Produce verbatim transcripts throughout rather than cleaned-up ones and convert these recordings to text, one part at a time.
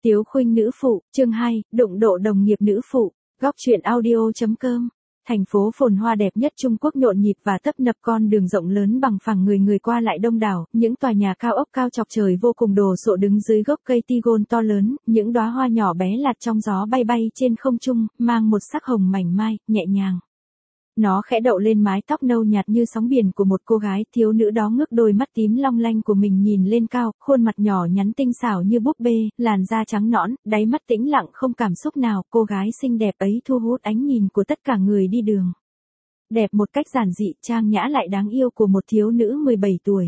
Tiếu khuynh nữ phụ, chương hai, đụng độ đồng nghiệp nữ phụ, góc truyện audio.com. Thành phố phồn hoa đẹp nhất Trung Quốc nhộn nhịp và tấp nập, con đường rộng lớn bằng phẳng, người người qua lại đông đảo, những tòa nhà cao ốc cao chọc trời vô cùng đồ sộ đứng dưới gốc cây tigon to lớn, những đóa hoa nhỏ bé lạt trong gió bay bay trên không trung, mang một sắc hồng mảnh mai, nhẹ nhàng. Nó khẽ đậu lên mái tóc nâu nhạt như sóng biển của một cô gái, thiếu nữ đó ngước đôi mắt tím long lanh của mình nhìn lên cao, khuôn mặt nhỏ nhắn tinh xảo như búp bê, làn da trắng nõn, đáy mắt tĩnh lặng không cảm xúc nào, cô gái xinh đẹp ấy thu hút ánh nhìn của tất cả người đi đường. Đẹp một cách giản dị, trang nhã lại đáng yêu của một thiếu nữ mười bảy tuổi.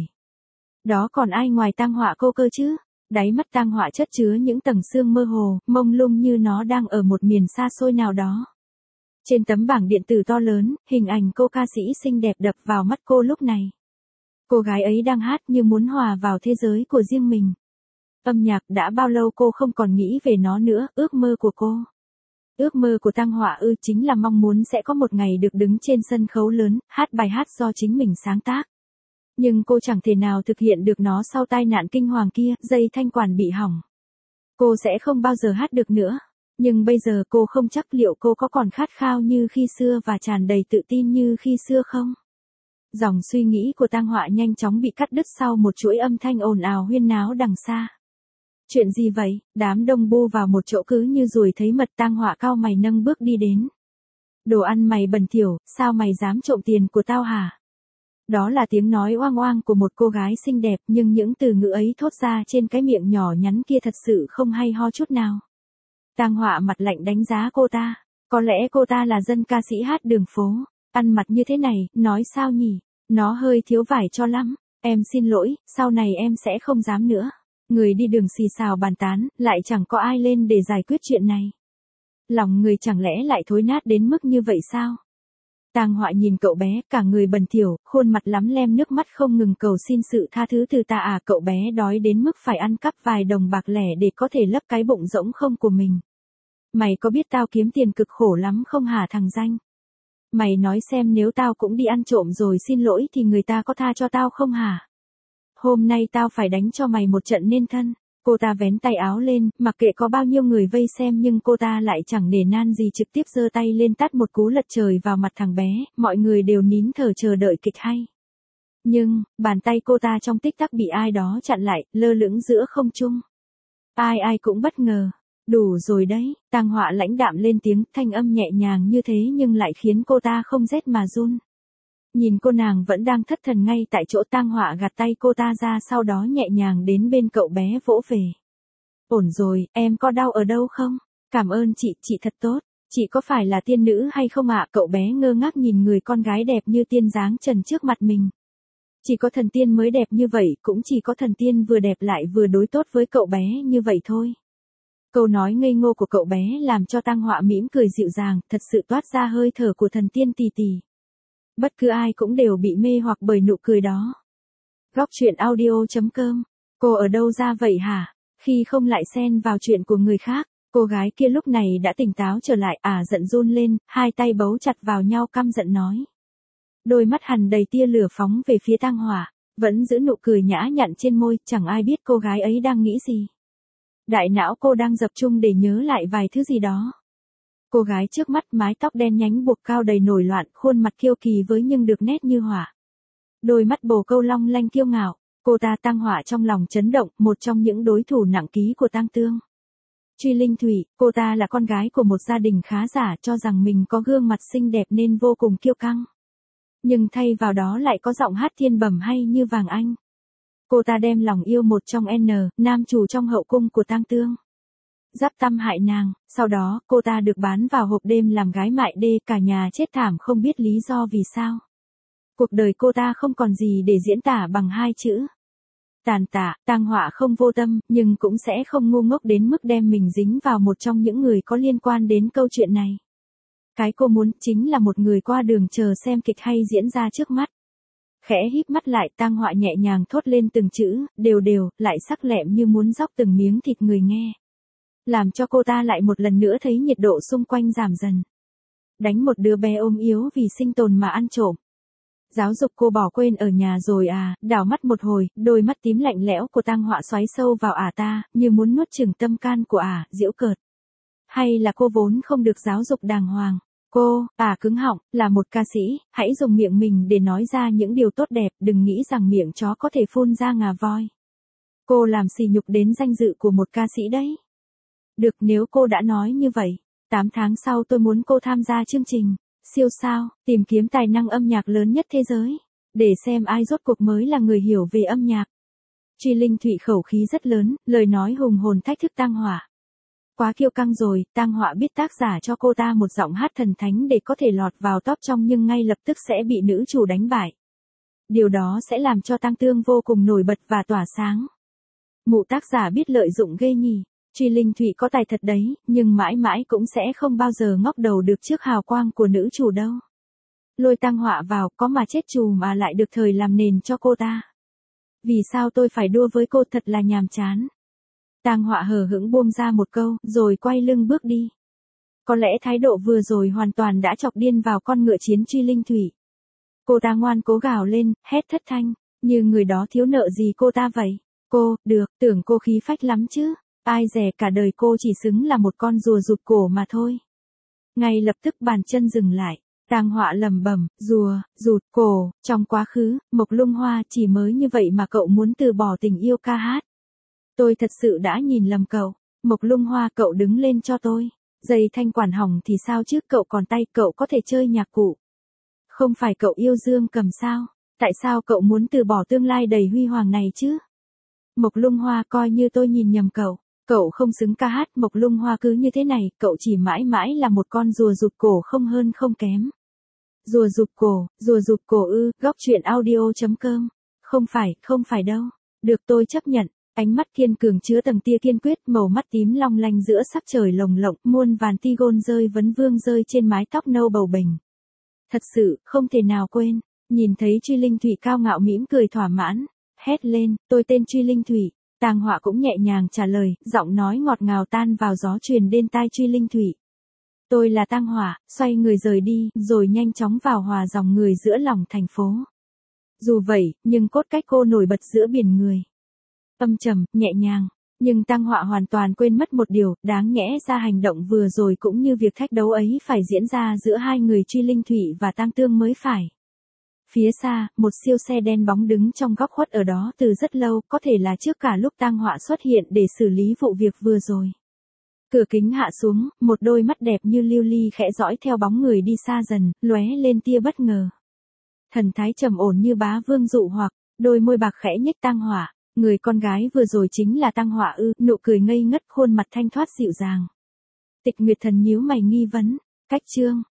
Đó còn ai ngoài Tang Họa cô cơ chứ? Đáy mắt Tang Họa chất chứa những tầng sương mơ hồ, mông lung như nó đang ở một miền xa xôi nào đó. Trên tấm bảng điện tử to lớn, hình ảnh cô ca sĩ xinh đẹp đập vào mắt cô lúc này. Cô gái ấy đang hát như muốn hòa vào thế giới của riêng mình. Âm nhạc đã bao lâu cô không còn nghĩ về nó nữa, ước mơ của cô. Ước mơ của Tang Họa ư chính là mong muốn sẽ có một ngày được đứng trên sân khấu lớn, hát bài hát do chính mình sáng tác. Nhưng cô chẳng thể nào thực hiện được nó sau tai nạn kinh hoàng kia, dây thanh quản bị hỏng. Cô sẽ không bao giờ hát được nữa. Nhưng bây giờ cô không chắc liệu cô có còn khát khao như khi xưa và tràn đầy tự tin như khi xưa không? Dòng suy nghĩ của Tang Họa nhanh chóng bị cắt đứt sau một chuỗi âm thanh ồn ào huyên náo đằng xa. Chuyện gì vậy? Đám đông bu vào một chỗ cứ như ruồi thấy mật. Tang Họa cau mày nâng bước đi đến. Đồ ăn mày bẩn thỉu, sao mày dám trộm tiền của tao hả? Đó là tiếng nói oang oang của một cô gái xinh đẹp, nhưng những từ ngữ ấy thốt ra trên cái miệng nhỏ nhắn kia thật sự không hay ho chút nào. Tang Họa mặt lạnh đánh giá cô ta. Có lẽ cô ta là dân ca sĩ hát đường phố. Ăn mặc như thế này, nói sao nhỉ? Nó hơi thiếu vải cho lắm. Em xin lỗi, sau này em sẽ không dám nữa. Người đi đường xì xào bàn tán, lại chẳng có ai lên để giải quyết chuyện này. Lòng người chẳng lẽ lại thối nát đến mức như vậy sao? Tang Họa nhìn cậu bé, cả người bẩn thỉu, khuôn mặt lắm lem nước mắt không ngừng cầu xin sự tha thứ từ ta à. Cậu bé đói đến mức phải ăn cắp vài đồng bạc lẻ để có thể lấp cái bụng rỗng không của mình. Mày có biết tao kiếm tiền cực khổ lắm không hả thằng danh? Mày nói xem nếu tao cũng đi ăn trộm rồi xin lỗi thì người ta có tha cho tao không hả? Hôm nay tao phải đánh cho mày một trận nên thân. Cô ta vén tay áo lên, mặc kệ có bao nhiêu người vây xem nhưng cô ta lại chẳng nể nan gì, trực tiếp giơ tay lên tát một cú lật trời vào mặt thằng bé, mọi người đều nín thở chờ đợi kịch hay. Nhưng, bàn tay cô ta trong tích tắc bị ai đó chặn lại, lơ lửng giữa không trung. Ai ai cũng bất ngờ. Đủ rồi đấy, Tang Họa lãnh đạm lên tiếng, thanh âm nhẹ nhàng như thế nhưng lại khiến cô ta không rét mà run. Nhìn cô nàng vẫn đang thất thần ngay tại chỗ, Tang Họa gạt tay cô ta ra, sau đó nhẹ nhàng đến bên cậu bé vỗ về. Ổn rồi, em có đau ở đâu không? Cảm ơn chị, chị thật tốt. Chị có phải là tiên nữ hay không ạ? Cậu bé ngơ ngác nhìn người con gái đẹp như tiên dáng trần trước mặt mình. Chỉ có thần tiên mới đẹp như vậy, cũng chỉ có thần tiên vừa đẹp lại vừa đối tốt với cậu bé như vậy thôi. Câu nói ngây ngô của cậu bé làm cho Tang Họa mỉm cười dịu dàng, thật sự toát ra hơi thở của thần tiên tì tì. Bất cứ ai cũng đều bị mê hoặc bởi nụ cười đó. Góc truyện audio.com. Cô ở đâu ra vậy hả? Khi không lại xen vào chuyện của người khác, cô gái kia lúc này đã tỉnh táo trở lại, à giận run lên, hai tay bấu chặt vào nhau căm giận nói. Đôi mắt hằn đầy tia lửa phóng về phía Tang Họa, vẫn giữ nụ cười nhã nhặn trên môi, chẳng ai biết cô gái ấy đang nghĩ gì. Đại não cô đang tập trung để nhớ lại vài thứ gì đó. Cô gái trước mắt mái tóc đen nhánh buộc cao đầy nổi loạn, khuôn mặt kiêu kỳ với nhưng được nét như hỏa. Đôi mắt bồ câu long lanh kiêu ngạo, cô ta Tang Họa trong lòng chấn động, một trong những đối thủ nặng ký của Tang Tương. Truy Linh Thủy, cô ta là con gái của một gia đình khá giả, cho rằng mình có gương mặt xinh đẹp nên vô cùng kiêu căng. Nhưng thay vào đó lại có giọng hát thiên bẩm hay như vàng anh. Cô ta đem lòng yêu một trong N, nam chủ trong hậu cung của Tang Tương. Giáp tâm hại nàng, sau đó cô ta được bán vào hộp đêm làm gái mại đê, cả nhà chết thảm không biết lý do vì sao. Cuộc đời cô ta không còn gì để diễn tả bằng hai chữ. Tàn tạ. Tang Họa không vô tâm, nhưng cũng sẽ không ngu ngốc đến mức đem mình dính vào một trong những người có liên quan đến câu chuyện này. Cái cô muốn chính là một người qua đường chờ xem kịch hay diễn ra trước mắt. Khẽ híp mắt lại, Tang Họa nhẹ nhàng thốt lên từng chữ, đều đều, lại sắc lẹm như muốn róc từng miếng thịt người nghe. Làm cho cô ta lại một lần nữa thấy nhiệt độ xung quanh giảm dần. Đánh một đứa bé ôm yếu vì sinh tồn mà ăn trộm. Giáo dục cô bỏ quên ở nhà rồi à, đảo mắt một hồi, đôi mắt tím lạnh lẽo của Tang Họa xoáy sâu vào ả ta, như muốn nuốt chửng tâm can của ả, giễu cợt. Hay là cô vốn không được giáo dục đàng hoàng? Cô, ả cứng họng, là một ca sĩ, hãy dùng miệng mình để nói ra những điều tốt đẹp, đừng nghĩ rằng miệng chó có thể phun ra ngà voi. Cô làm sỉ nhục đến danh dự của một ca sĩ đấy. Được, nếu cô đã nói như vậy, tám tháng sau tôi muốn cô tham gia chương trình siêu sao, tìm kiếm tài năng âm nhạc lớn nhất thế giới, để xem ai rốt cuộc mới là người hiểu về âm nhạc. Truy Linh Thụy khẩu khí rất lớn, lời nói hùng hồn thách thức Tang Họa. Quá kiêu căng rồi, Tang Họa biết tác giả cho cô ta một giọng hát thần thánh để có thể lọt vào top trong nhưng ngay lập tức sẽ bị nữ chủ đánh bại. Điều đó sẽ làm cho Tang Tương vô cùng nổi bật và tỏa sáng. Mụ tác giả biết lợi dụng ghê nhỉ. Truy Linh Thụy có tài thật đấy, nhưng mãi mãi cũng sẽ không bao giờ ngóc đầu được trước hào quang của nữ chủ đâu. Lôi Tang Họa vào, có mà chết chù mà lại được thời làm nền cho cô ta. Vì sao tôi phải đua với cô, thật là nhàm chán. Tang Họa hờ hững buông ra một câu, rồi quay lưng bước đi. Có lẽ thái độ vừa rồi hoàn toàn đã chọc điên vào con ngựa chiến Truy Linh Thụy. Cô ta ngoan cố gào lên, hét thất thanh, như người đó thiếu nợ gì cô ta vậy. Cô, được, tưởng cô khí phách lắm chứ. Ai dè cả đời cô chỉ xứng là một con rùa rụt cổ mà thôi. Ngay lập tức bàn chân dừng lại. Tang Họa lẩm bẩm, rùa, rụt cổ, trong quá khứ, Mộc Lung Hoa chỉ mới như vậy mà cậu muốn từ bỏ tình yêu ca hát. Tôi thật sự đã nhìn lầm cậu. Mộc Lung Hoa, cậu đứng lên cho tôi. Dây thanh quản hỏng thì sao chứ, cậu còn tay, cậu có thể chơi nhạc cụ. Không phải cậu yêu Dương Cầm sao? Tại sao cậu muốn từ bỏ tương lai đầy huy hoàng này chứ? Mộc Lung Hoa, coi như tôi nhìn nhầm cậu. Cậu không xứng ca hát, Mộc Lung Hoa cứ như thế này, cậu chỉ mãi mãi là một con rùa rụt cổ không hơn không kém. Rùa rụt cổ, rùa rụt cổ ư, góc truyện audio chấm com. Không phải, không phải đâu. Được, tôi chấp nhận. Ánh mắt kiên cường chứa tầng tia kiên quyết, màu mắt tím long lanh giữa sắc trời lồng lộng, muôn vàn tigon rơi vấn vương rơi trên mái tóc nâu bầu bềnh. Thật sự, không thể nào quên. Nhìn thấy Truy Linh Thụy cao ngạo mỉm cười thỏa mãn, hét lên, tôi tên Truy Linh Thụy. Tang Họa cũng nhẹ nhàng trả lời, giọng nói ngọt ngào tan vào gió truyền đến tai Truy Linh Thụy. Tôi là Tang Họa, xoay người rời đi, rồi nhanh chóng vào hòa dòng người giữa lòng thành phố. Dù vậy, nhưng cốt cách cô nổi bật giữa biển người. Âm trầm, nhẹ nhàng, nhưng Tang Họa hoàn toàn quên mất một điều, đáng nhẽ ra hành động vừa rồi cũng như việc thách đấu ấy phải diễn ra giữa hai người Truy Linh Thụy và Tang Tương mới phải. Phía xa, một siêu xe đen bóng đứng trong góc khuất ở đó từ rất lâu, có thể là trước cả lúc Tang Họa xuất hiện để xử lý vụ việc vừa rồi. Cửa kính hạ xuống, một đôi mắt đẹp như lưu ly khẽ dõi theo bóng người đi xa dần, lóe lên tia bất ngờ. Thần thái trầm ổn như bá vương dụ hoặc, đôi môi bạc khẽ nhếch. Tang Họa, người con gái vừa rồi chính là Tang Họa ư? Nụ cười ngây ngất, khuôn mặt thanh thoát dịu dàng. Tịch Nguyệt Thần nhíu mày nghi vấn, cách chương